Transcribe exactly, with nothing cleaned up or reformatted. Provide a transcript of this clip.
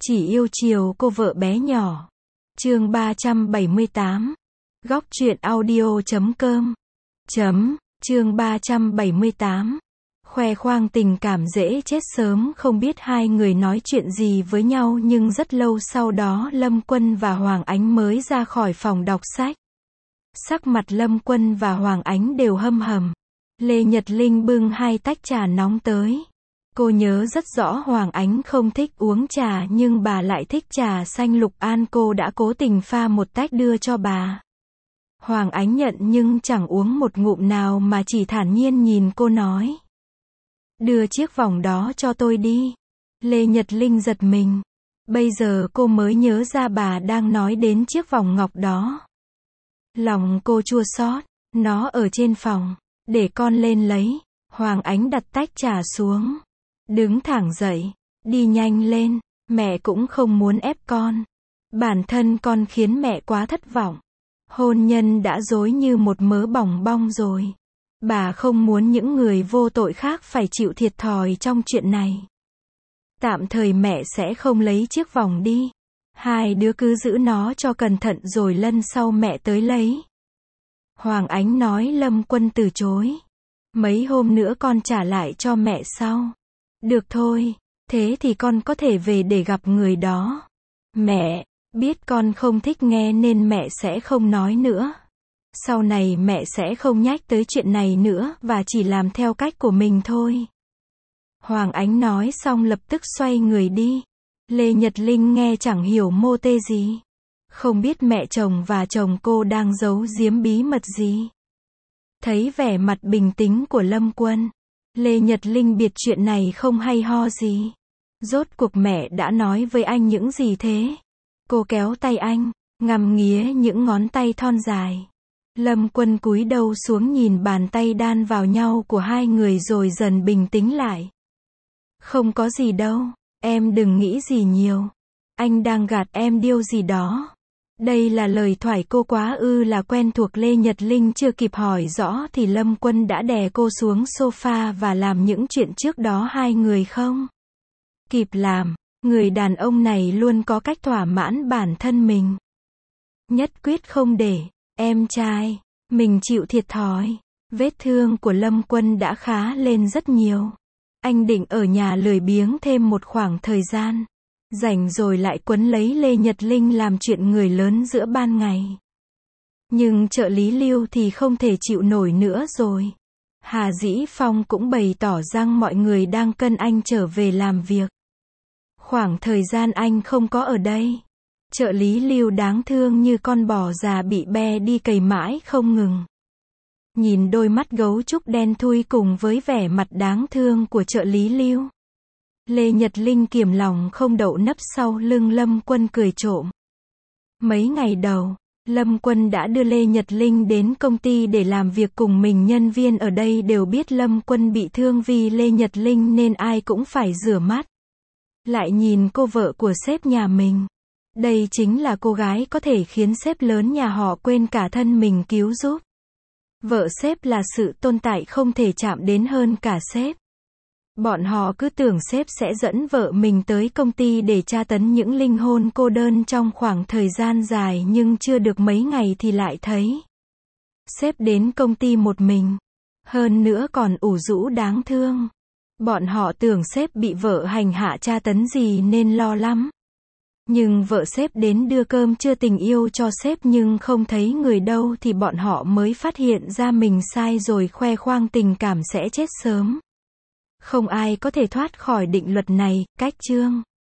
Chỉ yêu chiều cô vợ bé nhỏ. Chương ba trăm bảy mươi tám. Góc truyện audio chấm com. Chấm, chương ba trăm bảy mươi tám. Khoe khoang tình cảm dễ chết sớm, không biết hai người nói chuyện gì với nhau nhưng rất lâu sau đó Lâm Quân và Hoàng Ánh mới ra khỏi phòng đọc sách. Sắc mặt Lâm Quân và Hoàng Ánh đều hâm hầm. Lê Nhật Linh bưng hai tách trà nóng tới. Cô nhớ rất rõ Hoàng Ánh không thích uống trà nhưng bà lại thích trà xanh Lục An, cô đã cố tình pha một tách đưa cho bà. Hoàng Ánh nhận nhưng chẳng uống một ngụm nào mà chỉ thản nhiên nhìn cô nói. Đưa chiếc vòng đó cho tôi đi. Lê Nhật Linh giật mình. Bây giờ cô mới nhớ ra bà đang nói đến chiếc vòng ngọc đó. Lòng cô chua xót. Nó ở trên phòng. Để con lên lấy. Hoàng Ánh đặt tách trà xuống. Đứng thẳng dậy. Đi nhanh lên. Mẹ cũng không muốn ép con. Bản thân con khiến mẹ quá thất vọng. Hôn nhân đã dối như một mớ bòng bong rồi. Bà không muốn những người vô tội khác phải chịu thiệt thòi trong chuyện này. Tạm thời mẹ sẽ không lấy chiếc vòng đi. Hai đứa cứ giữ nó cho cẩn thận rồi lần sau mẹ tới lấy. Hoàng Ánh nói. Lâm Quân từ chối. Mấy hôm nữa con trả lại cho mẹ sau. Được thôi, thế thì con có thể về để gặp người đó. Mẹ, biết con không thích nghe nên mẹ sẽ không nói nữa. Sau này mẹ sẽ không nhắc tới chuyện này nữa và chỉ làm theo cách của mình thôi. Hoàng Ánh nói xong lập tức xoay người đi. Lê Nhật Linh nghe chẳng hiểu mô tê gì. Không biết mẹ chồng và chồng cô đang giấu giếm bí mật gì. Thấy vẻ mặt bình tĩnh của Lâm Quân, Lê Nhật Linh biết chuyện này không hay ho gì. Rốt cuộc mẹ đã nói với anh những gì thế? Cô kéo tay anh, ngắm nghía những ngón tay thon dài. Lâm Quân cúi đầu xuống nhìn bàn tay đan vào nhau của hai người rồi dần bình tĩnh lại. Không có gì đâu, em đừng nghĩ gì nhiều. Anh đang gạt em điều gì đó. Đây là lời thoại cô quá ư là quen thuộc. Lê Nhật Linh chưa kịp hỏi rõ thì Lâm Quân đã đè cô xuống sofa và làm những chuyện trước đó hai người không kịp làm. Người đàn ông này luôn có cách thỏa mãn bản thân mình. Nhất quyết không để em trai mình chịu thiệt thòi. Vết thương của Lâm Quân đã khá lên rất nhiều. Anh định ở nhà lười biếng thêm một khoảng thời gian. Rảnh rồi lại quấn lấy Lê Nhật Linh làm chuyện người lớn giữa ban ngày. Nhưng trợ lý Lưu thì không thể chịu nổi nữa rồi. Hà Dĩ Phong cũng bày tỏ rằng mọi người đang cân anh trở về làm việc. Khoảng thời gian anh không có ở đây, trợ lý Lưu đáng thương như con bò già bị be đi cày mãi không ngừng. Nhìn đôi mắt gấu trúc đen thui cùng với vẻ mặt đáng thương của trợ lý Lưu, Lê Nhật Linh kiềm lòng không đậu nấp sau lưng Lâm Quân cười trộm. Mấy ngày đầu, Lâm Quân đã đưa Lê Nhật Linh đến công ty để làm việc cùng mình. Nhân viên ở đây đều biết Lâm Quân bị thương vì Lê Nhật Linh nên ai cũng phải rửa mắt. Lại nhìn cô vợ của sếp nhà mình. Đây chính là cô gái có thể khiến sếp lớn nhà họ quên cả thân mình cứu giúp. Vợ sếp là sự tồn tại không thể chạm đến hơn cả sếp. Bọn họ cứ tưởng sếp sẽ dẫn vợ mình tới công ty để tra tấn những linh hồn cô đơn trong khoảng thời gian dài nhưng chưa được mấy ngày thì lại thấy sếp đến công ty một mình. Hơn nữa còn ủ rũ đáng thương. Bọn họ tưởng sếp bị vợ hành hạ tra tấn gì nên lo lắm. Nhưng vợ sếp đến đưa cơm trưa tình yêu cho sếp nhưng không thấy người đâu thì bọn họ mới phát hiện ra mình sai rồi. Khoe khoang tình cảm sẽ chết sớm. Không ai có thể thoát khỏi định luật này. Cách chương